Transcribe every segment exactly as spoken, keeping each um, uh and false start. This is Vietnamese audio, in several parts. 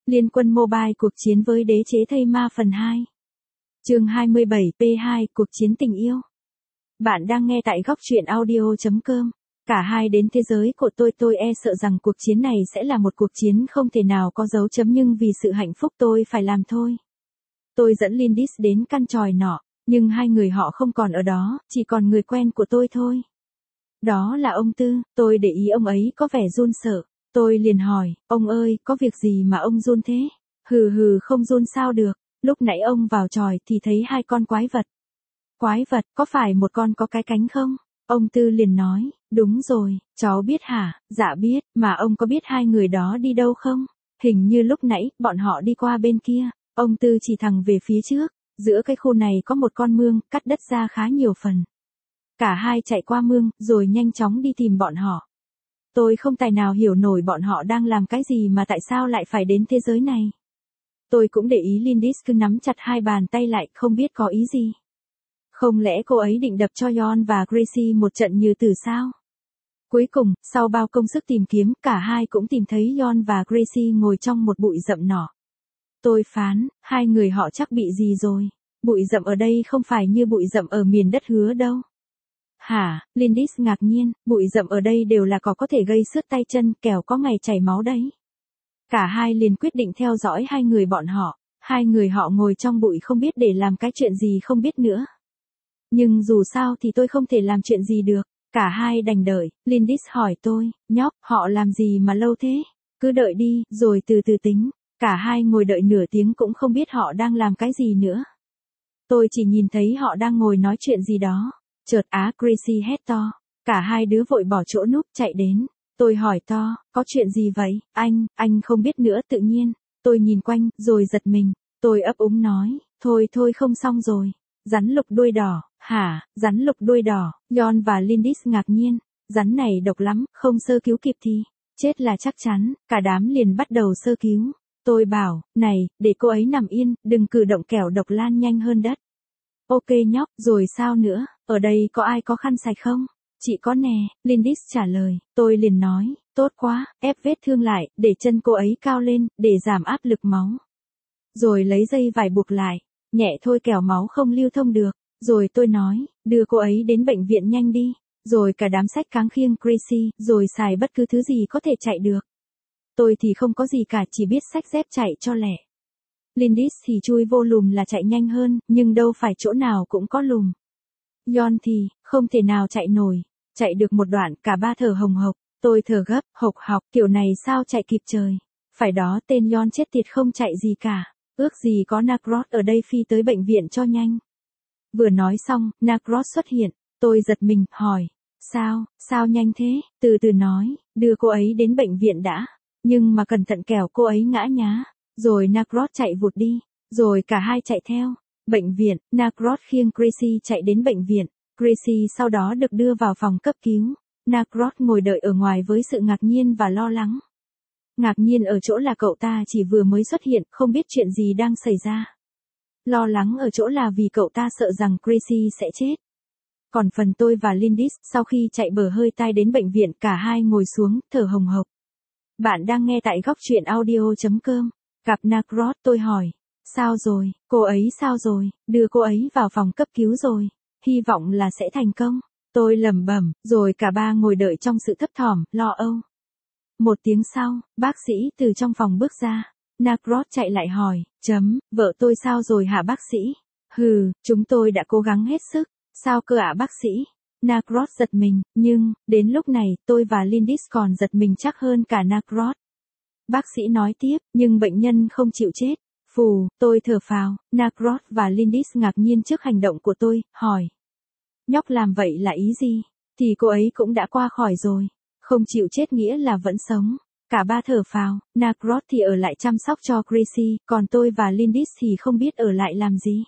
Liên Quân Mobile cuộc chiến với đế chế thây ma phần hai. Chương hai mươi bảy P hai cuộc chiến tình yêu. Bạn đang nghe tại góc truyện audio chấm com. Cả hai đến thế giới của tôi tôi e sợ rằng cuộc chiến này sẽ là một cuộc chiến không thể nào có dấu chấm nhưng vì sự hạnh phúc tôi phải làm thôi. Tôi dẫn Lindis đến căn tròi nọ, nhưng hai người họ không còn ở đó, chỉ còn người quen của tôi thôi. Đó là ông Tư, tôi để ý ông ấy có vẻ run sợ. Tôi liền hỏi, ông ơi, có việc gì mà ông run thế? Hừ hừ không run sao được, lúc nãy ông vào tròi thì thấy hai con quái vật. Quái vật, có phải một con có cái cánh không? Ông Tư liền nói, đúng rồi, cháu biết hả? Dạ biết, mà ông có biết hai người đó đi đâu không? Hình như lúc nãy, bọn họ đi qua bên kia. Ông Tư chỉ thẳng về phía trước, giữa cái khu này có một con mương, cắt đất ra khá nhiều phần. Cả hai chạy qua mương, rồi nhanh chóng đi tìm bọn họ. Tôi không tài nào hiểu nổi bọn họ đang làm cái gì mà tại sao lại phải đến thế giới này. Tôi cũng để ý Lindis cứ nắm chặt hai bàn tay lại, không biết có ý gì. Không lẽ cô ấy định đập cho John và Gracie một trận như tử sao? Cuối cùng, sau bao công sức tìm kiếm, cả hai cũng tìm thấy John và Gracie ngồi trong một bụi rậm nọ. Tôi phán, hai người họ chắc bị gì rồi. Bụi rậm ở đây không phải như bụi rậm ở miền đất hứa đâu. Hả, Lindis ngạc nhiên, bụi rậm ở đây đều là cỏ có thể gây xước tay chân, kẻo có ngày chảy máu đấy. Cả hai liền quyết định theo dõi hai người bọn họ, hai người họ ngồi trong bụi không biết để làm cái chuyện gì không biết nữa. Nhưng dù sao thì tôi không thể làm chuyện gì được, cả hai đành đợi. Lindis hỏi tôi, nhóc, họ làm gì mà lâu thế? Cứ đợi đi, rồi từ từ tính. Cả hai ngồi đợi nửa tiếng cũng không biết họ đang làm cái gì nữa. Tôi chỉ nhìn thấy họ đang ngồi nói chuyện gì đó. Chợt á Gracie hét to, cả hai đứa vội bỏ chỗ núp chạy đến. Tôi hỏi to, có chuyện gì vậy, anh, anh không biết nữa tự nhiên. Tôi nhìn quanh, rồi giật mình. Tôi ấp úng nói, thôi thôi không xong rồi. Rắn lục đuôi đỏ, hả, rắn lục đuôi đỏ, John và Lindis ngạc nhiên. Rắn này độc lắm, không sơ cứu kịp thì chết là chắc chắn, cả đám liền bắt đầu sơ cứu. Tôi bảo, này, để cô ấy nằm yên, đừng cử động kẻo độc lan nhanh hơn đất. Ok nhóc, rồi sao nữa, ở đây có ai có khăn sạch không? Chị có nè, Lindis trả lời, tôi liền nói, tốt quá, ép vết thương lại, để chân cô ấy cao lên, để giảm áp lực máu. Rồi lấy dây vải buộc lại, nhẹ thôi kẻo máu không lưu thông được. Rồi tôi nói, đưa cô ấy đến bệnh viện nhanh đi. Rồi cả đám xách cáng khiêng Gracie, rồi xài bất cứ thứ gì có thể chạy được. Tôi thì không có gì cả, chỉ biết xách dép chạy cho lẹ. Lindis thì chui vô lùm là chạy nhanh hơn, nhưng đâu phải chỗ nào cũng có lùm. John thì, không thể nào chạy nổi. Chạy được một đoạn, cả ba thở hồng hộc. Tôi thở gấp, hộc hộc, kiểu này sao chạy kịp trời. Phải đó tên John chết tiệt không chạy gì cả. Ước gì có Nacros ở đây phi tới bệnh viện cho nhanh. Vừa nói xong, Nacros xuất hiện. Tôi giật mình, hỏi. Sao, sao nhanh thế? Từ từ nói, đưa cô ấy đến bệnh viện đã. Nhưng mà cẩn thận kẻo cô ấy ngã nhá. Rồi Nacros chạy vụt đi. Rồi cả hai chạy theo. Bệnh viện, Nacros khiêng Gracie chạy đến bệnh viện. Gracie sau đó được đưa vào phòng cấp cứu. Nacros ngồi đợi ở ngoài với sự ngạc nhiên và lo lắng. Ngạc nhiên ở chỗ là cậu ta chỉ vừa mới xuất hiện, không biết chuyện gì đang xảy ra. Lo lắng ở chỗ là vì cậu ta sợ rằng Gracie sẽ chết. Còn phần tôi và Lindis, sau khi chạy bờ hơi tai đến bệnh viện, cả hai ngồi xuống, thở hồng hộc. Bạn đang nghe tại góc truyện audio chấm com. Gặp Nacros, tôi hỏi. Sao rồi, cô ấy sao rồi, đưa cô ấy vào phòng cấp cứu rồi. Hy vọng là sẽ thành công. Tôi lẩm bẩm, rồi cả ba ngồi đợi trong sự thấp thỏm, lo âu. Một tiếng sau, bác sĩ từ trong phòng bước ra. Nacros chạy lại hỏi, chấm, vợ tôi sao rồi hả bác sĩ? Hừ, chúng tôi đã cố gắng hết sức. Sao cơ ạ bác sĩ? Nacros giật mình, nhưng, đến lúc này, tôi và Lindis còn giật mình chắc hơn cả Nacros. Bác sĩ nói tiếp, nhưng bệnh nhân không chịu chết. Phù, tôi thở phào. Nacros và Lindis ngạc nhiên trước hành động của tôi, hỏi. Nhóc làm vậy là ý gì? Thì cô ấy cũng đã qua khỏi rồi. Không chịu chết nghĩa là vẫn sống. Cả ba thở phào, Nacros thì ở lại chăm sóc cho Gracie, còn tôi và Lindis thì không biết ở lại làm gì.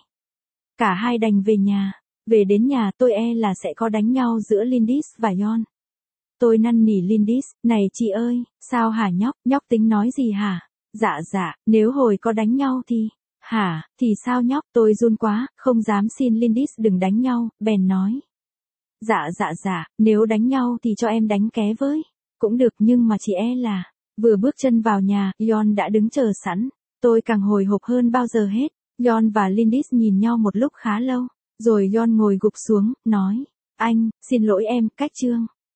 Cả hai đành về nhà. Về đến nhà tôi e là sẽ có đánh nhau giữa Lindis và John. Tôi năn nỉ Lindis, này chị ơi, sao hả nhóc, nhóc tính nói gì hả? Dạ dạ, nếu hồi có đánh nhau thì, hả, thì sao nhóc, tôi run quá, không dám xin Lindis đừng đánh nhau, bèn nói. Dạ dạ dạ, nếu đánh nhau thì cho em đánh ké với, cũng được nhưng mà chị e là, Vừa bước chân vào nhà, Yon đã đứng chờ sẵn. Tôi càng hồi hộp hơn bao giờ hết. Yon và Lindis nhìn nhau một lúc khá lâu. Rồi Yon ngồi gục xuống, nói. Anh, xin lỗi em, cách chương.